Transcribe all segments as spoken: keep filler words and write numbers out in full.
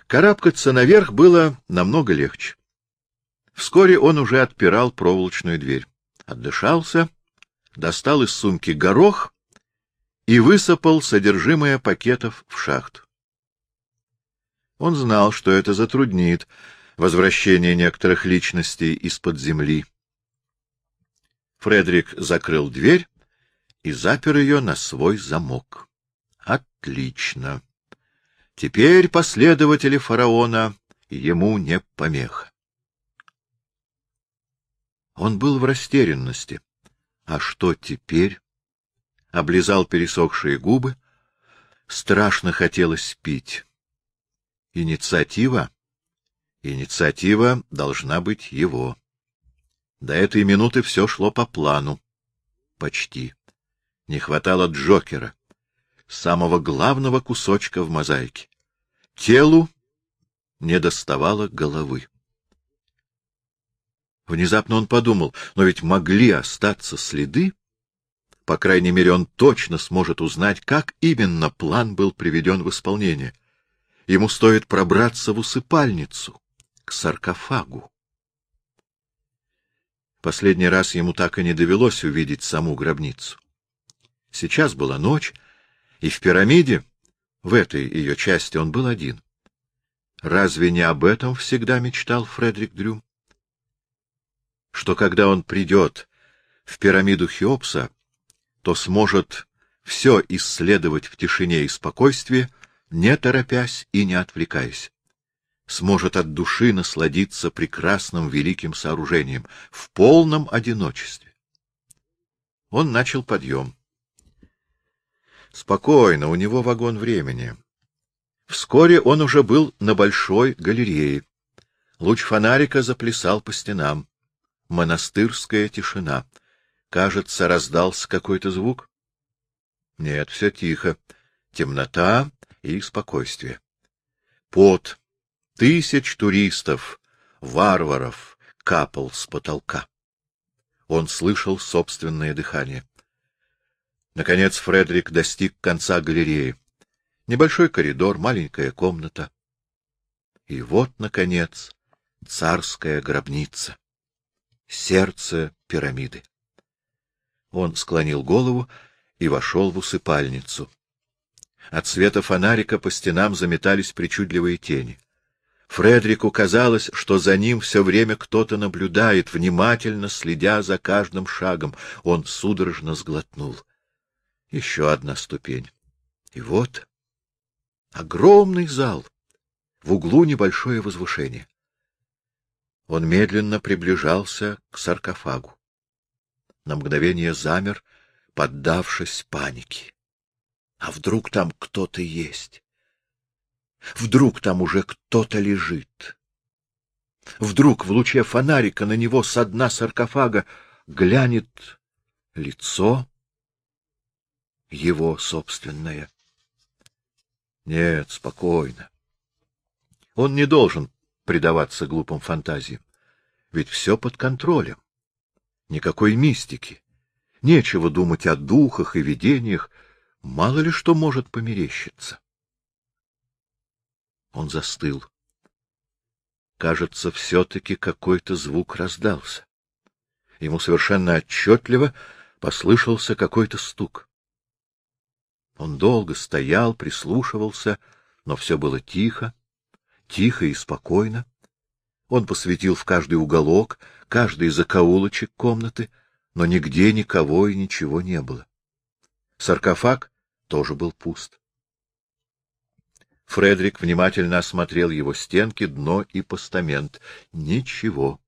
Карабкаться наверх было намного легче. Вскоре он уже отпирал проволочную дверь. Отдышался, достал из сумки горох и высыпал содержимое пакетов в шахту. Он знал, что это затруднит возвращение некоторых личностей из-под земли. Фредерик закрыл дверь и запер ее на свой замок. Отлично. Теперь последователи фараона ему не помеха. Он был в растерянности. А что теперь? Облизал пересохшие губы. Страшно хотелось пить. Инициатива? Инициатива должна быть его. До этой минуты все шло по плану. Почти. Не хватало Джокера, самого главного кусочка в мозаике. Телу недоставало головы. Внезапно он подумал, но ведь могли остаться следы. По крайней мере, он точно сможет узнать, как именно план был приведен в исполнение. Ему стоит пробраться в усыпальницу, к саркофагу. Последний раз ему так и не довелось увидеть саму гробницу. Сейчас была ночь, и в пирамиде, в этой ее части, он был один. Разве не об этом всегда мечтал Фредерик Дрюм? Что когда он придет в пирамиду Хеопса, то сможет все исследовать в тишине и спокойствии, не торопясь и не отвлекаясь. Сможет от души насладиться прекрасным великим сооружением в полном одиночестве. Он начал подъем. Спокойно, у него вагон времени. Вскоре он уже был на большой галерее. Луч фонарика заплясал по стенам. Монастырская тишина. Кажется, раздался какой-то звук. Нет, все тихо. Темнота и спокойствие. Пот тысяч туристов, варваров, капал с потолка. Он слышал собственное дыхание. Наконец Фредерик достиг конца галереи. Небольшой коридор, маленькая комната. И вот, наконец, царская гробница. Сердце пирамиды. Он склонил голову и вошел в усыпальницу. От света фонарика по стенам заметались причудливые тени. Фредерику казалось, что за ним все время кто-то наблюдает, внимательно следя за каждым шагом. Он судорожно сглотнул. Еще одна ступень. И вот огромный зал. В углу небольшое возвышение. Он медленно приближался к саркофагу. На мгновение замер, поддавшись панике. А вдруг там кто-то есть? Вдруг там уже кто-то лежит? Вдруг в луче фонарика на него со дна саркофага глянет лицо его собственное? Нет, спокойно. Он не должен предаваться глупым фантазиям, ведь все под контролем. Никакой мистики. Нечего думать о духах и видениях, мало ли что может померещиться. Он застыл. Кажется, все-таки какой-то звук раздался. Ему совершенно отчетливо послышался какой-то стук. Он долго стоял, прислушивался, но все было тихо, тихо и спокойно. Он посветил в каждый уголок, каждый закоулочек комнаты, но нигде никого и ничего не было. Саркофаг тоже был пуст. Фредерик внимательно осмотрел его стенки, дно и постамент. Ничего.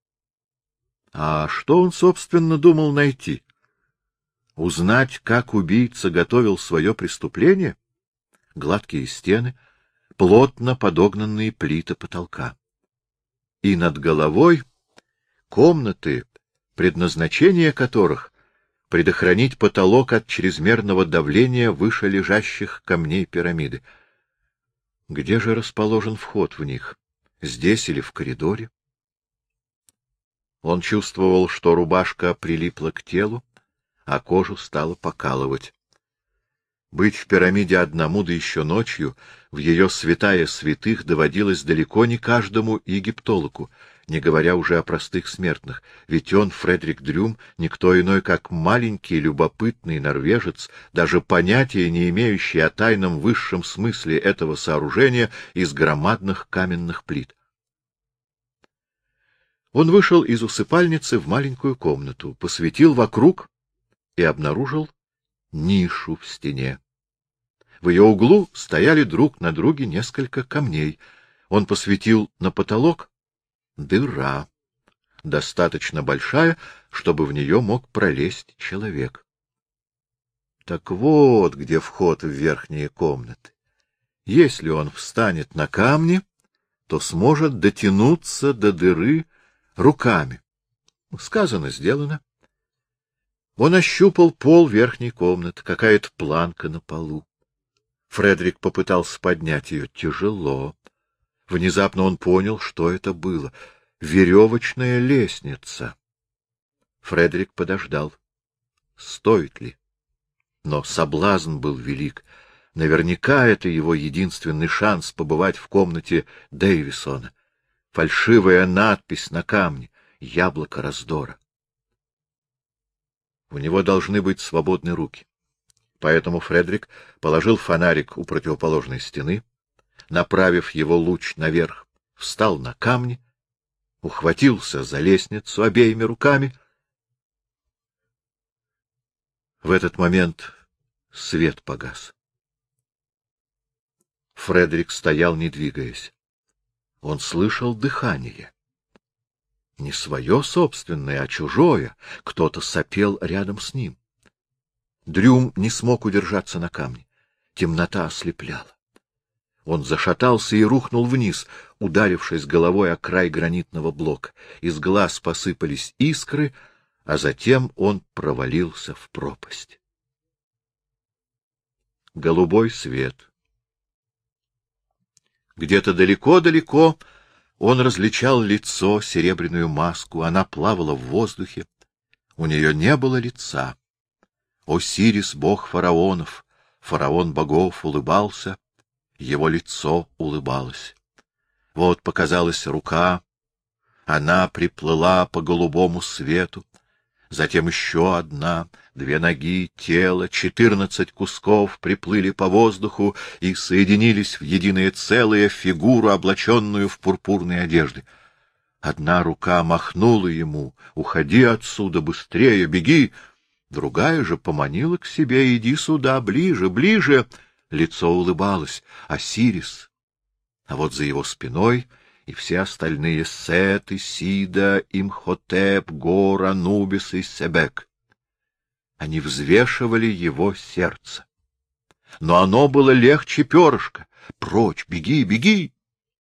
А что он, собственно, думал найти? Узнать, как убийца готовил свое преступление? Гладкие стены, плотно подогнанные плиты потолка. И над головой комнаты, предназначение которых — предохранить потолок от чрезмерного давления выше лежащих камней пирамиды. Где же расположен вход в них? Здесь или в коридоре? Он чувствовал, что рубашка прилипла к телу, а кожу стала покалывать. Быть в пирамиде одному, да еще ночью, в ее святая святых доводилось далеко не каждому египтологу, не говоря уже о простых смертных, ведь он, Фредерик Дрюм, никто иной, как маленький, любопытный норвежец, даже понятия не имеющий о тайном высшем смысле этого сооружения из громадных каменных плит. Он вышел из усыпальницы в маленькую комнату, посветил вокруг и обнаружил нишу в стене. В ее углу стояли друг на друге несколько камней. Он посветил на потолок. Дыра, достаточно большая, чтобы в нее мог пролезть человек. Так вот, где вход в верхние комнаты. Если он встанет на камни, то сможет дотянуться до дыры руками. Сказано, сделано. Он ощупал пол верхней комнаты, какая-то планка на полу. Фредерик попытался поднять ее. Тяжело. Внезапно он понял, что это было. Веревочная лестница. Фредерик подождал. Стоит ли? Но соблазн был велик. Наверняка это его единственный шанс побывать в комнате Дэвисона. Фальшивая надпись на камне. Яблоко раздора. У него должны быть свободны руки. Поэтому Фредерик положил фонарик у противоположной стены, направив его луч наверх, встал на камни, ухватился за лестницу обеими руками. В этот момент свет погас. Фредерик стоял, не двигаясь. Он слышал дыхание. Не свое собственное, а чужое. Кто-то сопел рядом с ним. Дрюм не смог удержаться на камне. Темнота ослепляла. Он зашатался и рухнул вниз, ударившись головой о край гранитного блока. Из глаз посыпались искры, а затем он провалился в пропасть. Голубой свет. Где-то далеко-далеко он различал лицо, серебряную маску. Она плавала в воздухе. У нее не было лица. Осирис, бог фараонов, фараон богов, улыбался, его лицо улыбалось. Вот показалась рука, она приплыла по голубому свету, затем еще одна, две ноги, тело, четырнадцать кусков приплыли по воздуху и соединились в единое целое, фигуру, облаченную в пурпурные одежды. Одна рука махнула ему: «Уходи отсюда, быстрее, беги!» Другая же поманила к себе: «Иди сюда, ближе, ближе!» Лицо улыбалось. Осирис. А вот за его спиной и все остальные — Сет, Исида, Имхотеп, Гор, Анубис и Себек. Они взвешивали его сердце. Но оно было легче перышка. «Прочь, беги, беги!»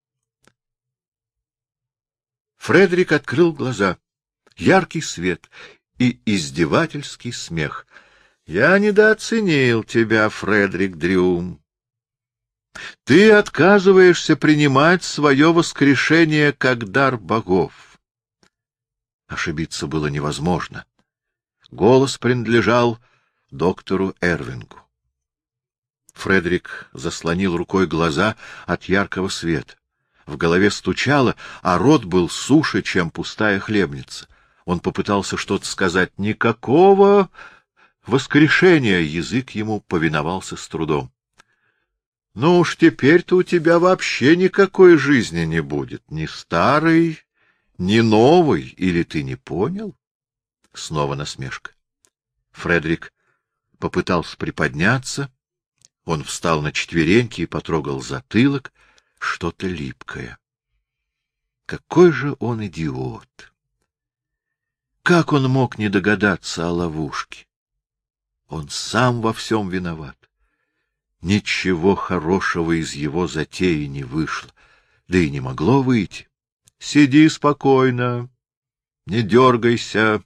Фредерик открыл глаза. Яркий свет и издевательский смех. «Я недооценил тебя, Фредерик Дрюм. Ты отказываешься принимать свое воскрешение как дар богов». Ошибиться было невозможно. Голос принадлежал доктору Эрвингу. Фредерик заслонил рукой глаза от яркого света. В голове стучало, а рот был суше, чем пустая хлебница. Он попытался что-то сказать. Никакого воскрешения. Язык ему повиновался с трудом. — Ну уж теперь-то у тебя вообще никакой жизни не будет. Ни старой, ни новой. Или ты не понял? Снова насмешка. Фредерик попытался приподняться. Он встал на четвереньки и потрогал затылок. Что-то липкое. Какой же он идиот! Как он мог не догадаться о ловушке? Он сам во всем виноват. Ничего хорошего из его затеи не вышло, да и не могло выйти. Сиди спокойно, не дергайся.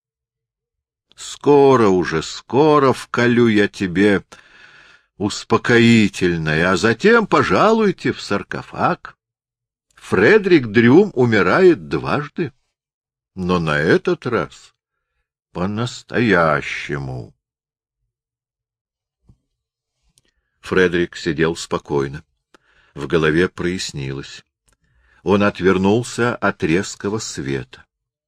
Скоро уже, скоро вколю я тебе успокоительное, а затем пожалуйте в саркофаг. Фредерик Дрюм умирает дважды. Но на этот раз по-настоящему. Фредерик сидел спокойно. В голове прояснилось. Он отвернулся от резкого света.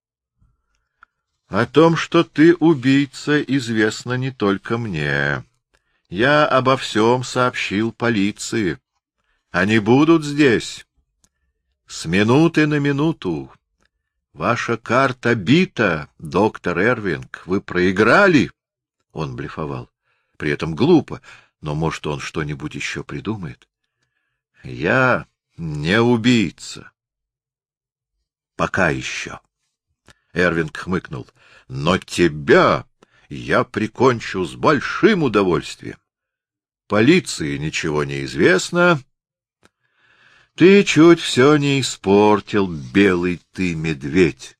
— О том, что ты убийца, известно не только мне. Я обо всем сообщил полиции. Они будут здесь. С минуты на минуту. Ваша карта бита, доктор Эрвинг. Вы проиграли. Он блефовал. При этом глупо, но, может, он что-нибудь еще придумает. Я не убийца. Пока еще. Эрвинг хмыкнул. Но тебя я прикончу с большим удовольствием. Полиции ничего не известно. Ты чуть все не испортил, белый ты медведь.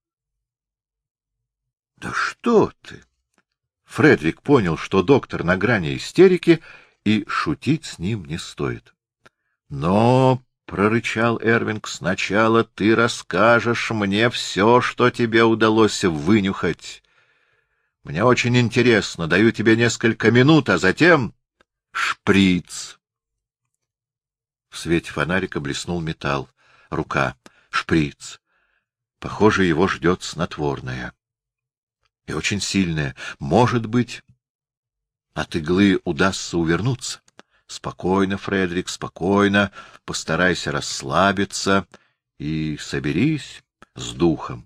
Да что ты? Фредерик понял, что доктор на грани истерики, и шутить с ним не стоит. Но, — прорычал Эрвинг, — сначала ты расскажешь мне все, что тебе удалось вынюхать. Мне очень интересно, даю тебе несколько минут, а затем шприц. В свете фонарика блеснул металл. Рука. Шприц. Похоже, его ждет снотворное. И очень сильное. Может быть, от иглы удастся увернуться. Спокойно, Фредерик, спокойно. Постарайся расслабиться и соберись с духом.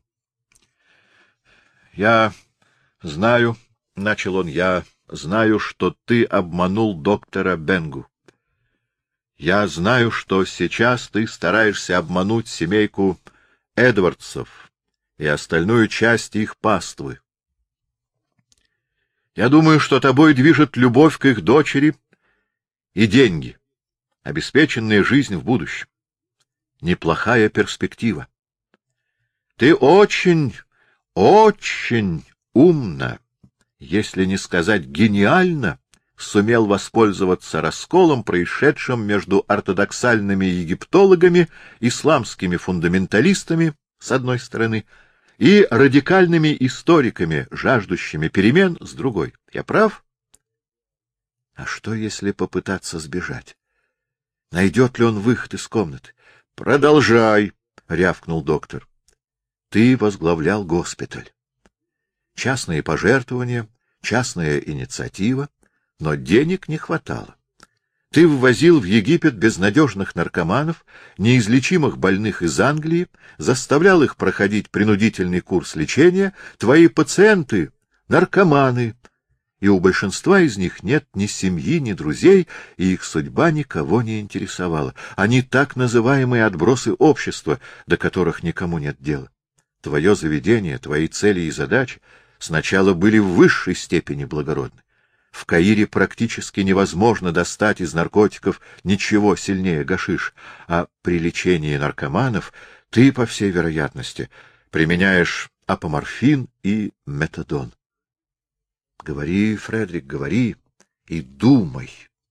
Я знаю, — начал он, — я знаю, что ты обманул доктора Бенгу. Я знаю, что сейчас ты стараешься обмануть семейку Эдвардсов и остальную часть их паствы. Я думаю, что тобой движет любовь к их дочери и деньги, обеспеченная жизнь в будущем. Неплохая перспектива. Ты очень, очень умно, если не сказать гениально, сумел воспользоваться расколом, происшедшим между ортодоксальными египтологами, исламскими фундаменталистами, с одной стороны, и радикальными историками, жаждущими перемен, с другой. Я прав? А что, если попытаться сбежать? Найдет ли он выход из комнаты? — Продолжай, — рявкнул доктор. — Ты возглавлял госпиталь. Частные пожертвования, частная инициатива, но денег не хватало. Ты ввозил в Египет безнадежных наркоманов, неизлечимых больных из Англии, заставлял их проходить принудительный курс лечения. Твои пациенты — наркоманы, и у большинства из них нет ни семьи, ни друзей, и их судьба никого не интересовала. Они так называемые отбросы общества, до которых никому нет дела. Твое заведение, твои цели и задачи сначала были в высшей степени благородны. В Каире практически невозможно достать из наркотиков ничего сильнее гашиш, а при лечении наркоманов ты, по всей вероятности, применяешь апоморфин и метадон. Говори, Фредерик, говори и думай.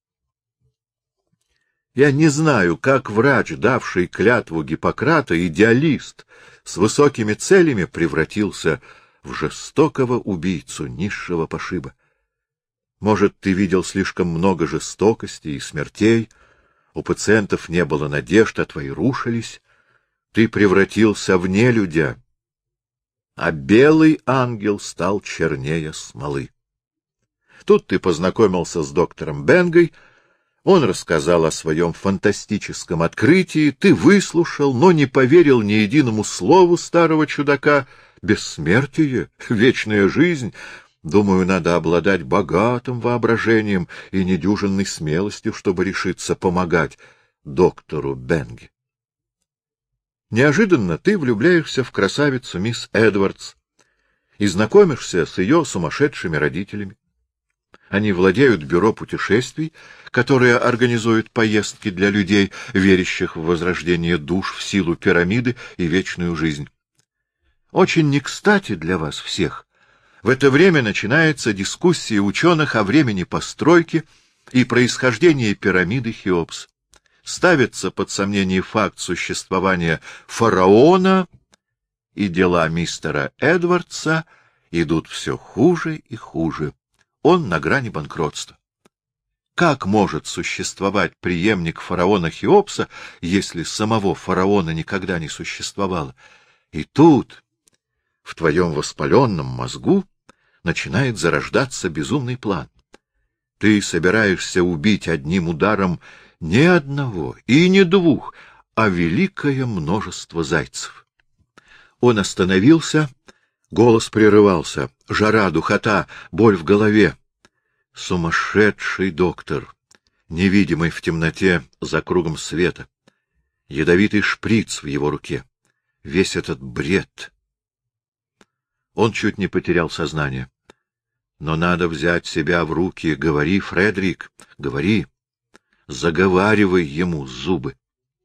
Я не знаю, как врач, давший клятву Гиппократа, идеалист с высокими целями, превратился в жестокого убийцу низшего пошиба. Может, ты видел слишком много жестокости и смертей, у пациентов не было надежд, а твои рушились, ты превратился в нелюдя, а белый ангел стал чернее смолы. Тут ты познакомился с доктором Бенгой, он рассказал о своем фантастическом открытии, ты выслушал, но не поверил ни единому слову старого чудака. Бессмертие, вечная жизнь. Думаю, надо обладать богатым воображением и недюжинной смелостью, чтобы решиться помогать доктору Бенге. Неожиданно ты влюбляешься в красавицу мисс Эдвардс и знакомишься с ее сумасшедшими родителями. Они владеют бюро путешествий, которое организует поездки для людей, верящих в возрождение душ, в силу пирамиды и вечную жизнь. Очень не кстати для вас всех. В это время начинается дискуссия ученых о времени постройки и происхождении пирамиды Хеопса. Ставится под сомнение факт существования фараона, и дела мистера Эдвардса идут все хуже и хуже. Он на грани банкротства. Как может существовать преемник фараона Хеопса, если самого фараона никогда не существовало? И тут, в твоем воспаленном мозгу, начинает зарождаться безумный план. Ты собираешься убить одним ударом не одного и не двух, а великое множество зайцев. Он остановился, голос прерывался, жара, духота, боль в голове. Сумасшедший доктор, невидимый в темноте за кругом света, ядовитый шприц в его руке, весь этот бред. Он чуть не потерял сознание. Но надо взять себя в руки. Говори, Фредерик, говори. Заговаривай ему зубы.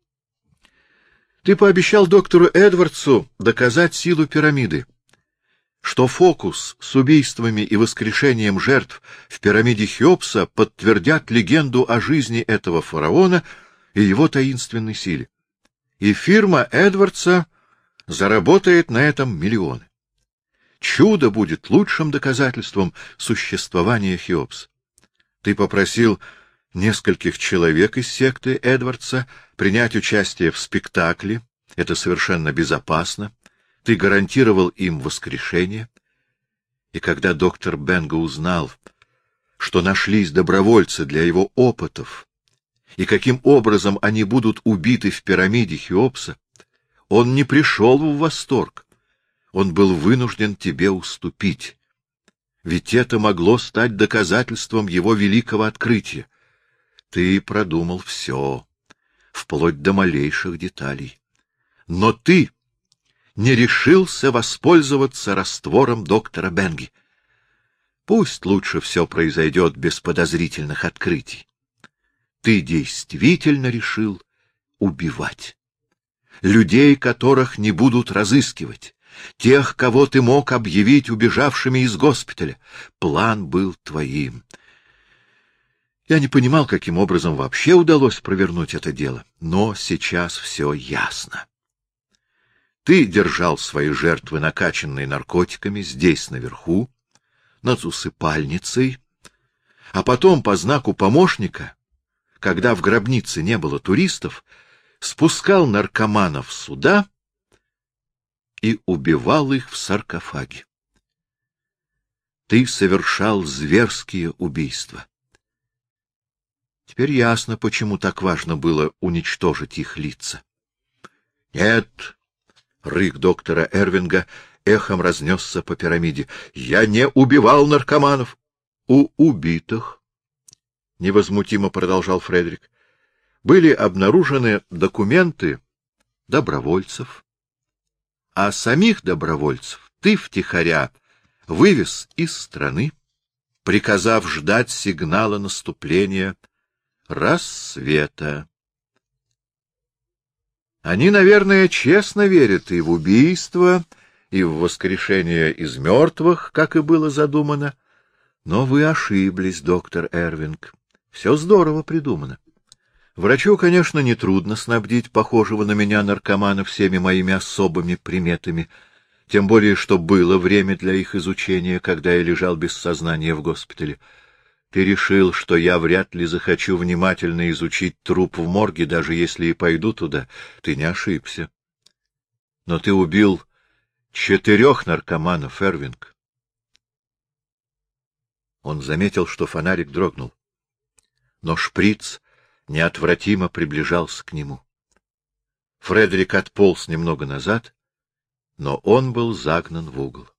Ты пообещал доктору Эдвардсу доказать силу пирамиды, что фокус с убийствами и воскрешением жертв в пирамиде Хеопса подтвердят легенду о жизни этого фараона и его таинственной силе. И фирма Эдвардса заработает на этом миллионы. Чудо будет лучшим доказательством существования Хеопса. Ты попросил нескольких человек из секты Эдвардса принять участие в спектакле. Это совершенно безопасно. Ты гарантировал им воскрешение. И когда доктор Бенга узнал, что нашлись добровольцы для его опытов, и каким образом они будут убиты в пирамиде Хеопса, он не пришел в восторг. Он был вынужден тебе уступить. Ведь это могло стать доказательством его великого открытия. Ты продумал все, вплоть до малейших деталей. Но ты не решился воспользоваться раствором доктора Бенги. Пусть лучше все произойдет без подозрительных открытий. Ты действительно решил убивать. Людей, которых не будут разыскивать. Тех, кого ты мог объявить убежавшими из госпиталя. План был твоим. Я не понимал, каким образом вообще удалось провернуть это дело, но сейчас все ясно. Ты держал свои жертвы, накачанные наркотиками, здесь наверху, над усыпальницей, а потом по знаку помощника, когда в гробнице не было туристов, спускал наркоманов сюда и убивал их в саркофаге. Ты совершал зверские убийства. Теперь ясно, почему так важно было уничтожить их лица. — Нет! — рык доктора Эрвинга эхом разнесся по пирамиде. — Я не убивал наркоманов. — У убитых, — невозмутимо продолжал Фредерик, — были обнаружены документы добровольцев, а самих добровольцев ты втихаря вывез из страны, приказав ждать сигнала наступления рассвета. Они, наверное, честно верят и в убийство, и в воскрешение из мертвых, как и было задумано. Но вы ошиблись, доктор Эрвинг. Все здорово придумано. Врачу, конечно, нетрудно снабдить похожего на меня наркомана всеми моими особыми приметами, тем более, что было время для их изучения, когда я лежал без сознания в госпитале. Ты решил, что я вряд ли захочу внимательно изучить труп в морге, даже если и пойду туда. Ты не ошибся. Но ты убил четырех наркоманов, Эрвинг. Он заметил, что фонарик дрогнул. Но шприц неотвратимо приближался к нему. Фредерик отполз немного назад, но он был загнан в угол.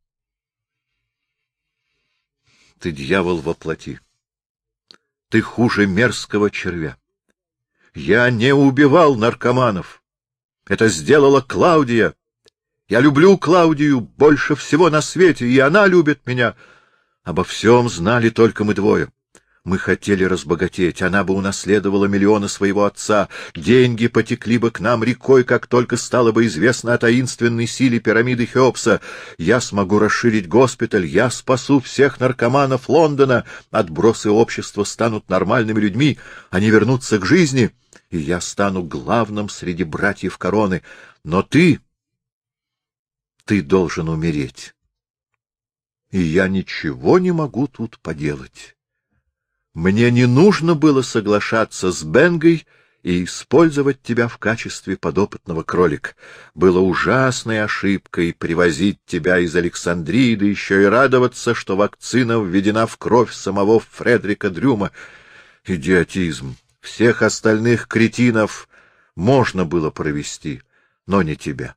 Ты дьявол во плоти. Ты хуже мерзкого червя. Я не убивал наркоманов. Это сделала Клаудия. Я люблю Клаудию больше всего на свете, и она любит меня. Обо всем знали только мы двое. Мы хотели разбогатеть, она бы унаследовала миллионы своего отца, деньги потекли бы к нам рекой, как только стало бы известно о таинственной силе пирамиды Хеопса. Я смогу расширить госпиталь, я спасу всех наркоманов Лондона, отбросы общества станут нормальными людьми, они вернутся к жизни, и я стану главным среди братьев короны. Но ты, ты должен умереть, и я ничего не могу тут поделать. Мне не нужно было соглашаться с Бенгой и использовать тебя в качестве подопытного кролика. Было ужасной ошибкой привозить тебя из Александрии, да еще и радоваться, что вакцина введена в кровь самого Фредерика Дрюма. Идиотизм. Всех остальных кретинов можно было провести, но не тебя.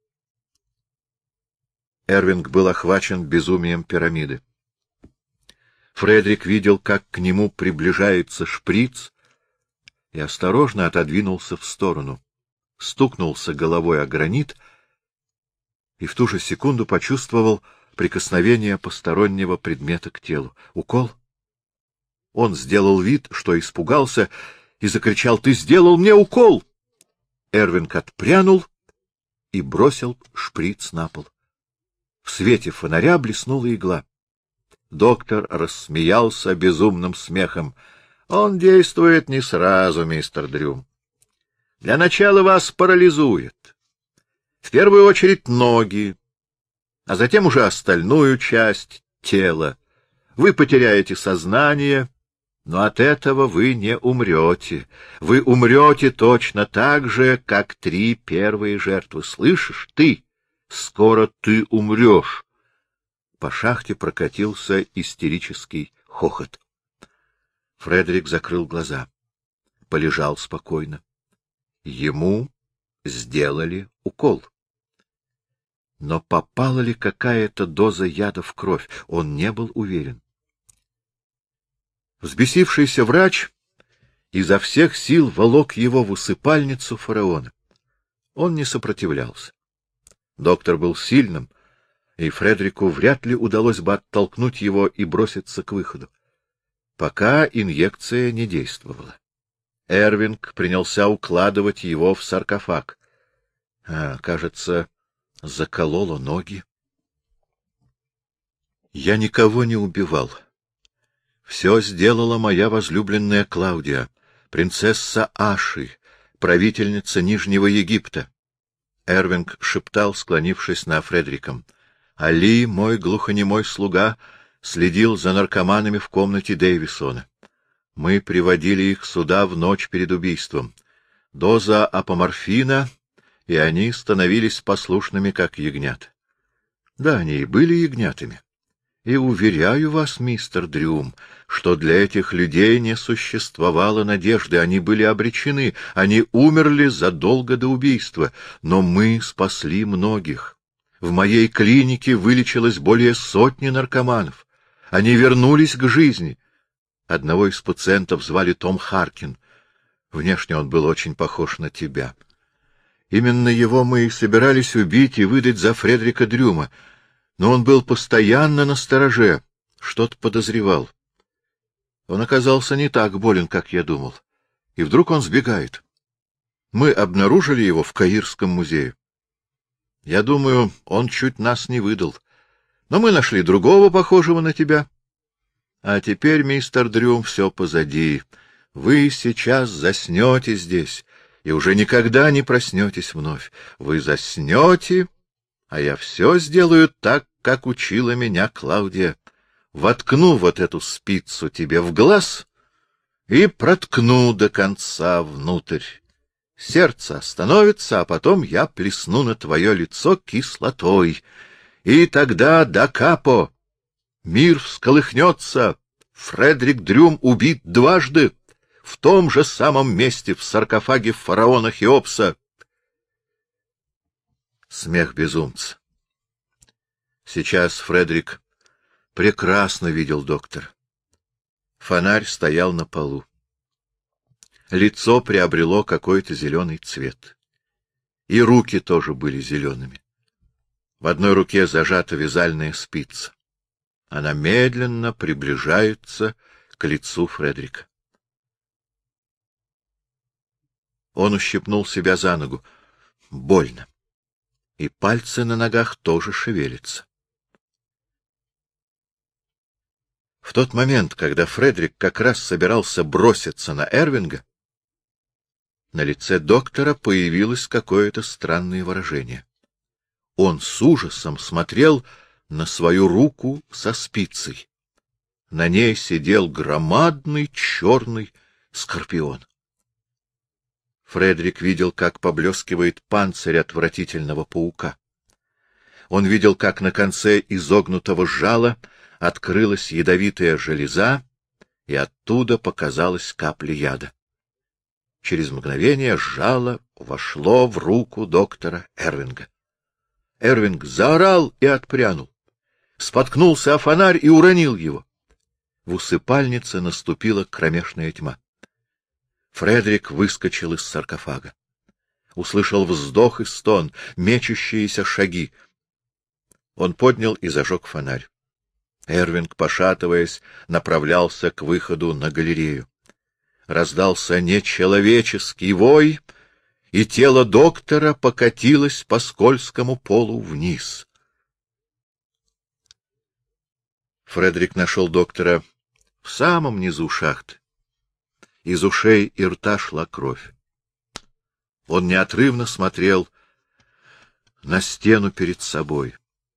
Эрвинг был охвачен безумием пирамиды. Фредерик видел, как к нему приближается шприц, и осторожно отодвинулся в сторону, стукнулся головой о гранит и в ту же секунду почувствовал прикосновение постороннего предмета к телу. Укол? Он сделал вид, что испугался, и закричал: «Ты сделал мне укол!» Эрвинг отпрянул и бросил шприц на пол. В свете фонаря блеснула игла. Доктор рассмеялся безумным смехом. — Он действует не сразу, мистер Дрюм. Для начала вас парализует. В первую очередь ноги, а затем уже остальную часть тела. Вы потеряете сознание, но от этого вы не умрете. Вы умрете точно так же, как три первые жертвы. Слышишь, ты? Скоро ты умрешь. По шахте прокатился истерический хохот. Фредерик закрыл глаза, полежал спокойно. Ему сделали укол. Но попала ли какая-то доза яда в кровь, он не был уверен. Взбесившийся врач изо всех сил волок его в усыпальницу фараона. Он не сопротивлялся. Доктор был сильным, и Фредерику вряд ли удалось бы оттолкнуть его и броситься к выходу. Пока инъекция не действовала. Эрвинг принялся укладывать его в саркофаг. А, кажется, закололо ноги. Я никого не убивал. Все сделала моя возлюбленная Клаудия, принцесса Аши, правительница Нижнего Египта. Эрвинг шептал, склонившись над Фредериком. Али, мой глухонемой слуга, следил за наркоманами в комнате Дэвисона. Мы приводили их сюда в ночь перед убийством. Доза апоморфина, и они становились послушными, как ягнят. Да, они и были ягнятами. И уверяю вас, мистер Дрюм, что для этих людей не существовало надежды, они были обречены, они умерли задолго до убийства, но мы спасли многих. В моей клинике вылечилось более сотни наркоманов. Они вернулись к жизни. Одного из пациентов звали Том Харкин. Внешне он был очень похож на тебя. Именно его мы и собирались убить и выдать за Фредерика Дрюма. Но он был постоянно настороже, что-то подозревал. Он оказался не так болен, как я думал. И вдруг он сбегает. Мы обнаружили его в Каирском музее. Я думаю, он чуть нас не выдал. Но мы нашли другого, похожего на тебя. А теперь, мистер Дрюм, все позади. Вы сейчас заснете здесь, и уже никогда не проснетесь вновь. Вы заснете, а я все сделаю так, как учила меня Клаудия. Воткну вот эту спицу тебе в глаз и проткну до конца внутрь. Сердце остановится, а потом я плесну на твое лицо кислотой. И тогда да капо! Мир всколыхнется. Фредерик Дрюм убит дважды, в том же самом месте, в саркофаге фараона Хеопса. Смех безумца. Сейчас Фредерик прекрасно видел доктора. Фонарь стоял на полу. Лицо приобрело какой-то зеленый цвет. И руки тоже были зелеными. В одной руке зажата вязальная спица. Она медленно приближается к лицу Фредерика. Он ущипнул себя за ногу. Больно. И пальцы на ногах тоже шевелятся. В тот момент, когда Фредерик как раз собирался броситься на Эрвинга, на лице доктора появилось какое-то странное выражение. Он с ужасом смотрел на свою руку со спицей. На ней сидел громадный черный скорпион. Фредерик видел, как поблескивает панцирь отвратительного паука. Он видел, как на конце изогнутого жала открылась ядовитая железа, и оттуда показалась капля яда. Через мгновение жало вошло в руку доктора Эрвинга. Эрвинг заорал и отпрянул. Споткнулся о фонарь и уронил его. В усыпальнице наступила кромешная тьма. Фредерик выскочил из саркофага. Услышал вздох и стон, мечущиеся шаги. Он поднял и зажег фонарь. Эрвинг, пошатываясь, направлялся к выходу на галерею. Раздался нечеловеческий вой, и тело доктора покатилось по скользкому полу вниз. Фредерик нашел доктора в самом низу шахты. Из ушей и рта шла кровь. Он неотрывно смотрел на стену перед собой.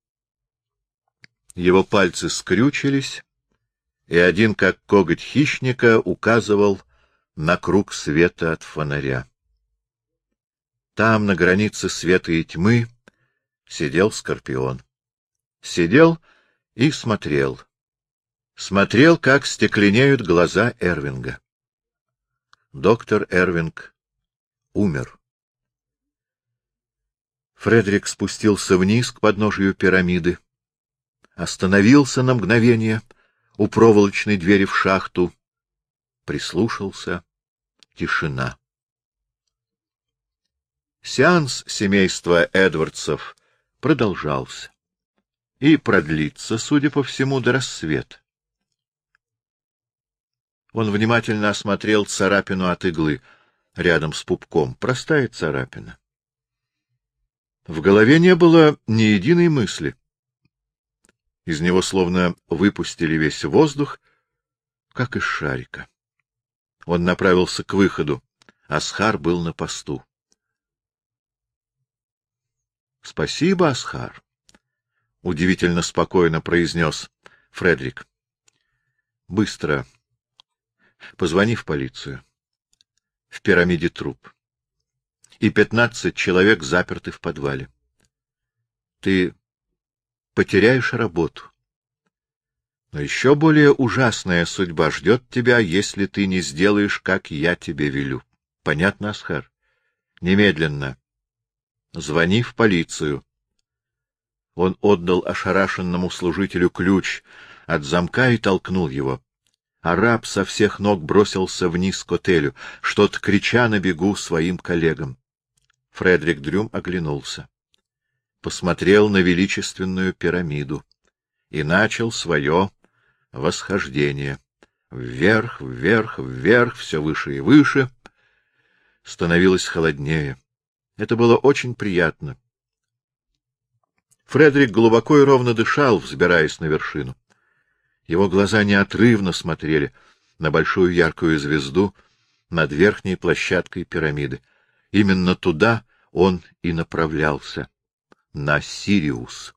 Его пальцы скрючились, и один, как коготь хищника, указывал на круг света от фонаря. Там, на границе света и тьмы, сидел скорпион. Сидел и смотрел. Смотрел, как стекленеют глаза Эрвинга. Доктор Эрвинг умер. Фредерик спустился вниз к подножию пирамиды, остановился на мгновение у проволочной двери в шахту, прислушался. Тишина. Сеанс семейства Эдвардсов продолжался и продлится, судя по всему, до рассвета. Он внимательно осмотрел царапину от иглы рядом с пупком. Простая царапина. В голове не было ни единой мысли. Из него словно выпустили весь воздух, как из шарика. Он направился к выходу. Асхар был на посту. — Спасибо, Асхар, — удивительно спокойно произнес Фредерик. — Быстро. Позвони в полицию. В пирамиде труп. И пятнадцать человек заперты в подвале. Ты потеряешь работу. Но еще более ужасная судьба ждет тебя, если ты не сделаешь, как я тебе велю. Понятно, Асхар? Немедленно. Звони в полицию. Он отдал ошарашенному служителю ключ от замка и толкнул его. Араб со всех ног бросился вниз к отелю, что-то крича на бегу своим коллегам. Фредерик Дрюм оглянулся. Посмотрел на величественную пирамиду и начал свое восхождение. Вверх, вверх, вверх, все выше и выше. Становилось холоднее. Это было очень приятно. Фредерик глубоко и ровно дышал, взбираясь на вершину. Его глаза неотрывно смотрели на большую яркую звезду над верхней площадкой пирамиды. Именно туда он и направлялся, на Сириус.